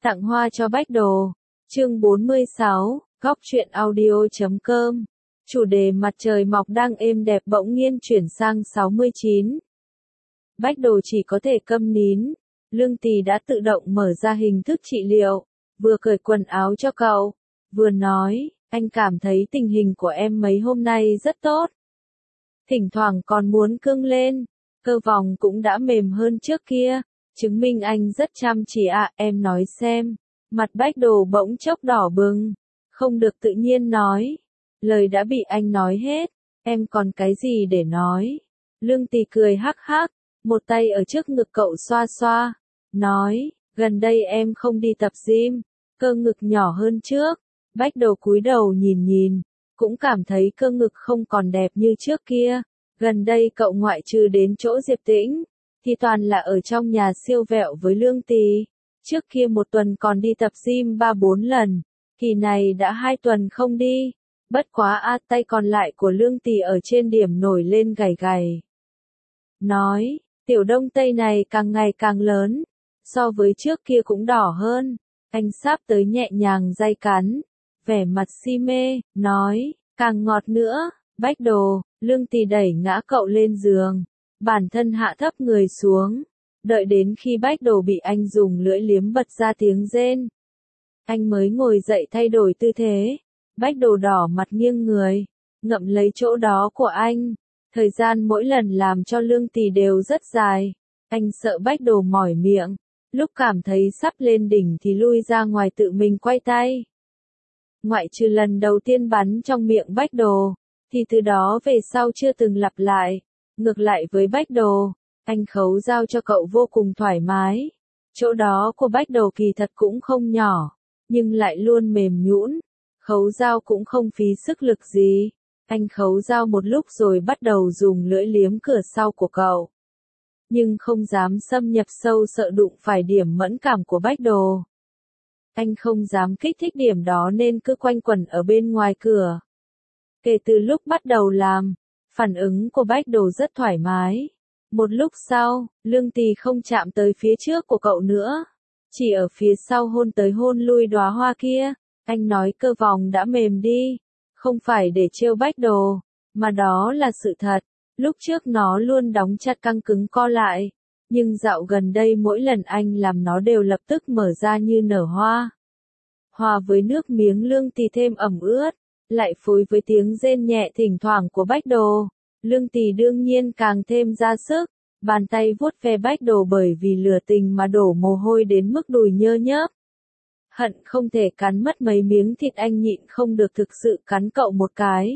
Tặng hoa cho Bách Đồ. Chương 46, Góc truyện audio.com. Chủ đề mặt trời mọc đang êm đẹp bỗng nhiên chuyển sang 69. Bách Đồ chỉ có thể câm nín. Lương Tì đã tự động mở ra hình thức trị liệu, vừa cởi quần áo cho cậu, vừa nói, anh cảm thấy tình hình của em mấy hôm nay rất tốt. Thỉnh thoảng còn muốn cương lên, cơ vòng cũng đã mềm hơn trước kia, chứng minh anh rất chăm chỉ ạ, em nói xem. Mặt Bách Đồ bỗng chốc đỏ bừng, không được tự nhiên nói. Lời đã bị anh nói hết, em còn cái gì để nói. Lương Tì cười hắc hắc, một tay ở trước ngực cậu xoa xoa, nói, gần đây em không đi tập gym, cơ ngực nhỏ hơn trước. Bách Đồ cúi đầu nhìn nhìn, cũng cảm thấy cơ ngực không còn đẹp như trước kia. Gần đây cậu ngoại trừ đến chỗ Diệp Tĩnh, thì toàn là ở trong nhà siêu vẹo với Lương Tì. Trước kia một tuần còn đi tập gym 3-4 lần, kỳ này đã 2 tuần không đi. Bất quá tay còn lại của Lương Tì ở trên điểm nổi lên gầy gầy. Nói, tiểu đông tây này càng ngày càng lớn, so với trước kia cũng đỏ hơn. Anh sắp tới nhẹ nhàng day cắn, vẻ mặt si mê, nói, càng ngọt nữa. Bách Đồ. Lương Tì đẩy ngã cậu lên giường, bản thân hạ thấp người xuống, đợi đến khi Bách Đồ bị anh dùng lưỡi liếm bật ra tiếng rên. Anh mới ngồi dậy thay đổi tư thế. Bách Đồ đỏ mặt nghiêng người, ngậm lấy chỗ đó của anh. Thời gian mỗi lần làm cho Lương Tì đều rất dài. Anh sợ Bách Đồ mỏi miệng, lúc cảm thấy sắp lên đỉnh thì lui ra ngoài tự mình quay tay. Ngoại trừ lần đầu tiên bắn trong miệng Bách Đồ, thì từ đó về sau chưa từng lặp lại. Ngược lại với Bách Đồ, anh khấu dao cho cậu vô cùng thoải mái. Chỗ đó của Bách Đồ kỳ thật cũng không nhỏ, nhưng lại luôn mềm nhũn. Khấu dao cũng không phí sức lực gì. Anh khấu dao một lúc rồi bắt đầu dùng lưỡi liếm cửa sau của cậu. Nhưng không dám xâm nhập sâu, sợ đụng phải điểm mẫn cảm của Bách Đồ. Anh không dám kích thích điểm đó nên cứ quanh quẩn ở bên ngoài cửa. Kể từ lúc bắt đầu làm, phản ứng của Bách Đồ rất thoải mái. Một lúc sau, Lương Tì không chạm tới phía trước của cậu nữa, chỉ ở phía sau hôn tới hôn lui đóa hoa kia. Anh nói cơ vòng đã mềm đi, không phải để trêu Bách Đồ, mà đó là sự thật. Lúc trước nó luôn đóng chặt căng cứng co lại, nhưng dạo gần đây mỗi lần anh làm nó đều lập tức mở ra như nở hoa. Hòa với nước miếng Lương Tì thêm ẩm ướt, lại phối với tiếng rên nhẹ thỉnh thoảng của Bách Đồ, Lương Tì đương nhiên càng thêm ra sức. Bàn tay vuốt ve Bách Đồ bởi vì lửa tình mà đổ mồ hôi đến mức đùi nhơ nhớp. Hận không thể cắn mất mấy miếng thịt, anh nhịn không được thực sự cắn cậu một cái.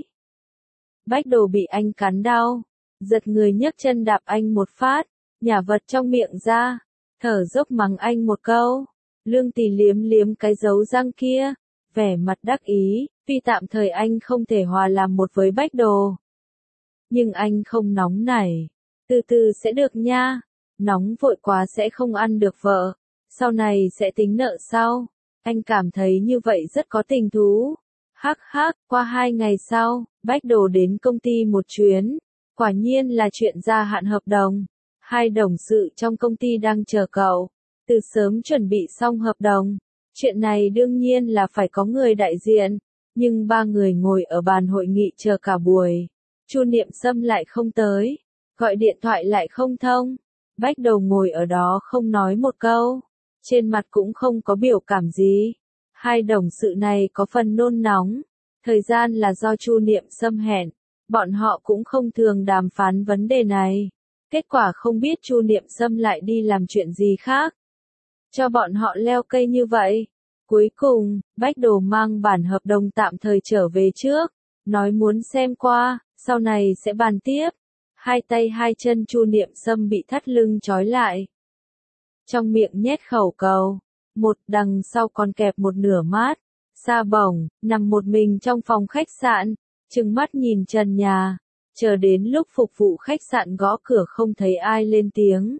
Bách Đồ bị anh cắn đau, giật người nhấc chân đạp anh một phát, nhả vật trong miệng ra, thở dốc mắng anh một câu. Lương Tì liếm liếm cái dấu răng kia, vẻ mặt đắc ý, vì tạm thời anh không thể hòa làm một với Bách Đồ. Nhưng anh không nóng nảy, từ từ sẽ được nha, nóng vội quá sẽ không ăn được vợ, sau này sẽ tính nợ sau. Anh cảm thấy như vậy rất có tình thú. Hắc hắc, qua 2 ngày sau, Bách Đồ đến công ty một chuyến, quả nhiên là chuyện gia hạn hợp đồng. 2 đồng sự trong công ty đang chờ cậu, từ sớm chuẩn bị xong hợp đồng. Chuyện này đương nhiên là phải có người đại diện, nhưng 3 người ngồi ở bàn hội nghị chờ cả buổi. Chu Niệm Sâm lại không tới, gọi điện thoại lại không thông. Bách Đồ ngồi ở đó không nói một câu, trên mặt cũng không có biểu cảm gì. 2 đồng sự này có phần nôn nóng, thời gian là do Chu Niệm Sâm hẹn, bọn họ cũng không thường đàm phán vấn đề này. Kết quả không biết Chu Niệm Sâm lại đi làm chuyện gì khác, cho bọn họ leo cây như vậy. Cuối cùng, Bách Đồ mang bản hợp đồng tạm thời trở về trước, nói muốn xem qua, sau này sẽ bàn tiếp. 2 tay 2 chân Chu Niệm Sâm bị thắt lưng trói lại, trong miệng nhét khẩu cầu, một đằng sau còn kẹp một nửa mát, sa bổng, nằm một mình trong phòng khách sạn, trừng mắt nhìn trần nhà, chờ đến lúc phục vụ khách sạn gõ cửa không thấy ai lên tiếng.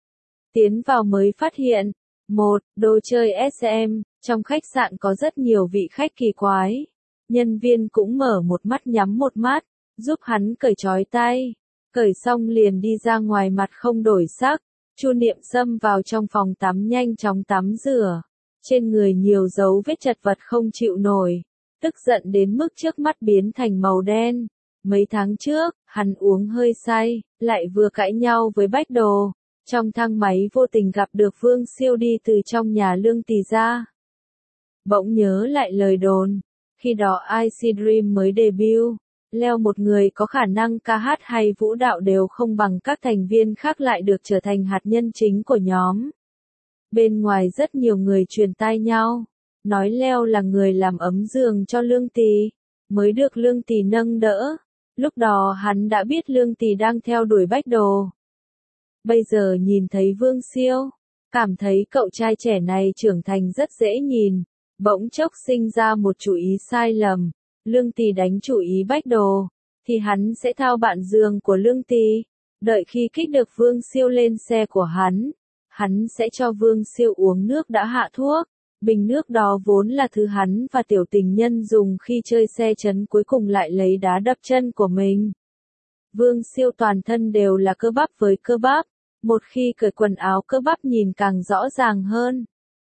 Tiến vào mới phát hiện, một, đồ chơi SM, trong khách sạn có rất nhiều vị khách kỳ quái. Nhân viên cũng mở một mắt nhắm một mắt, giúp hắn cởi trói tay. Cởi xong liền đi ra ngoài mặt không đổi sắc. Chu Niệm Sâm vào trong phòng tắm nhanh chóng tắm rửa, Trên người nhiều dấu vết chật vật không chịu nổi, tức giận đến mức trước mắt biến thành màu đen. Mấy tháng trước, hắn uống hơi say, lại vừa cãi nhau với Bách Đồ. Trong thang máy vô tình gặp được Vương Siêu đi từ trong nhà Lương Tỳ ra. Bỗng nhớ lại lời đồn, khi đó IC Dream mới debut, Leo một người có khả năng ca hát hay vũ đạo đều không bằng các thành viên khác lại được trở thành hạt nhân chính của nhóm. Bên ngoài rất nhiều người truyền tai nhau, nói Leo là người làm ấm giường cho Lương Tỳ, mới được Lương Tỳ nâng đỡ. Lúc đó hắn đã biết Lương Tỳ đang theo đuổi Bách Đồ. Bây giờ nhìn thấy Vương Siêu, cảm thấy cậu trai trẻ này trưởng thành rất dễ nhìn, bỗng chốc sinh ra một chủ ý sai lầm. Lương Tỳ đánh chủ ý Bách Đồ, thì hắn sẽ thao bạn giường của Lương Tỳ. Đợi khi kích được Vương Siêu lên xe của hắn sẽ cho Vương Siêu uống nước đã hạ thuốc. Bình nước đó vốn là thứ hắn và tiểu tình nhân dùng khi chơi xe trấn, cuối cùng lại lấy đá đập chân của mình. Vương Siêu toàn thân đều là cơ bắp với cơ bắp, một khi cởi quần áo cơ bắp nhìn càng rõ ràng hơn.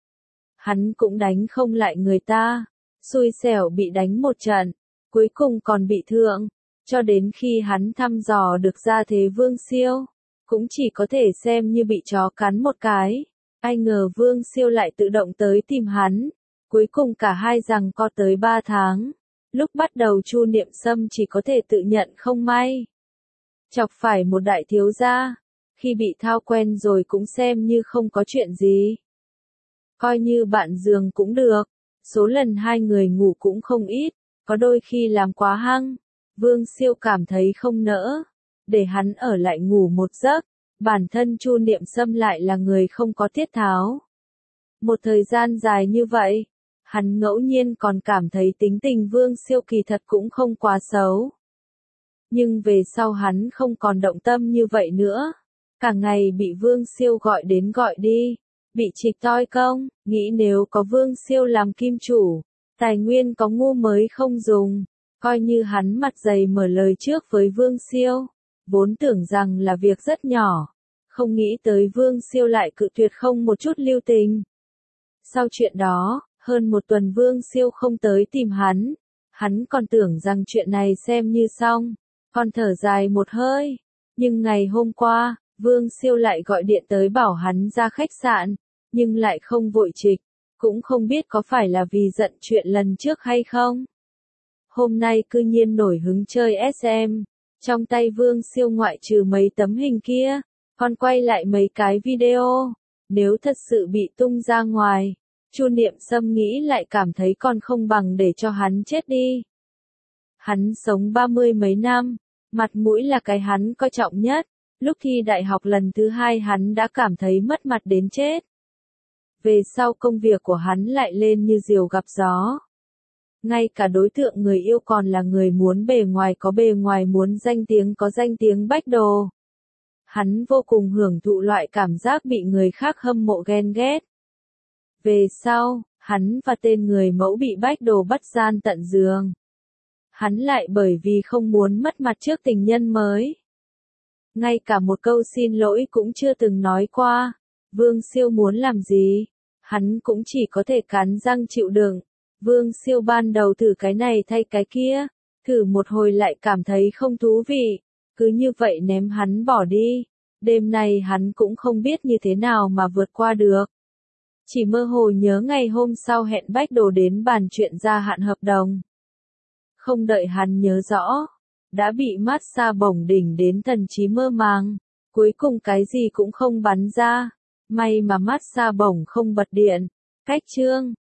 Hắn cũng đánh không lại người ta, xui xẻo bị đánh một trận, cuối cùng còn bị thương, cho đến khi hắn thăm dò được ra thế Vương Siêu, cũng chỉ có thể xem như bị chó cắn một cái. Ai ngờ Vương Siêu lại tự động tới tìm hắn, cuối cùng cả hai giằng co tới 3 tháng. Lúc bắt đầu Chu Niệm Sâm chỉ có thể tự nhận không may. Chọc phải một đại thiếu gia, khi bị thao quen rồi cũng xem như không có chuyện gì. Coi như bạn giường cũng được, số lần hai người ngủ cũng không ít, có đôi khi làm quá hăng. Vương Siêu cảm thấy không nỡ, để hắn ở lại ngủ một giấc. Bản thân Chu Niệm Sâm lại là người không có tiết tháo. Một thời gian dài như vậy, hắn ngẫu nhiên còn cảm thấy tính tình Vương Siêu kỳ thật cũng không quá xấu. Nhưng về sau hắn không còn động tâm như vậy nữa. Cả ngày bị Vương Siêu gọi đến gọi đi, bị trịch toi công, nghĩ nếu có Vương Siêu làm kim chủ, tài nguyên có ngu mới không dùng. Coi như hắn mặt dày mở lời trước với Vương Siêu, vốn tưởng rằng là việc rất nhỏ, không nghĩ tới Vương Siêu lại cự tuyệt không một chút lưu tình. Sau chuyện đó, hơn một tuần Vương Siêu không tới tìm hắn còn tưởng rằng chuyện này xem như xong, còn thở dài một hơi. Nhưng ngày hôm qua, Vương Siêu lại gọi điện tới bảo hắn ra khách sạn, nhưng lại không vội trịch, cũng không biết có phải là vì giận chuyện lần trước hay không. Hôm nay cư nhiên nổi hứng chơi SM, trong tay Vương Siêu ngoại trừ mấy tấm hình kia, còn quay lại mấy cái video. Nếu thật sự bị tung ra ngoài, Chu Niệm Sâm nghĩ lại cảm thấy còn không bằng để cho hắn chết đi. Hắn sống 30 mấy năm, mặt mũi là cái hắn coi trọng nhất. Lúc thi đại học lần thứ 2 hắn đã cảm thấy mất mặt đến chết. Về sau công việc của hắn lại lên như diều gặp gió. Ngay cả đối tượng người yêu còn là người muốn bề ngoài có bề ngoài, muốn danh tiếng có danh tiếng Bách Đồ. Hắn vô cùng hưởng thụ loại cảm giác bị người khác hâm mộ ghen ghét. Về sau, hắn và tên người mẫu bị Bách Đồ bắt gian tận giường. Hắn lại bởi vì không muốn mất mặt trước tình nhân mới. Ngay cả một câu xin lỗi cũng chưa từng nói qua. Vương Siêu muốn làm gì, hắn cũng chỉ có thể cắn răng chịu đựng. Vương Siêu ban đầu thử cái này thay cái kia, thử một hồi lại cảm thấy không thú vị, cứ như vậy ném hắn bỏ đi. Đêm nay hắn cũng không biết như thế nào mà vượt qua được. Chỉ mơ hồ nhớ ngày hôm sau hẹn Bách Đồ đến bàn chuyện gia hạn hợp đồng. Không đợi hắn nhớ rõ, đã bị massage bổng đỉnh đến thần trí mơ màng, cuối cùng cái gì cũng không bắn ra. May mà massage bổng không bật điện. Cách chương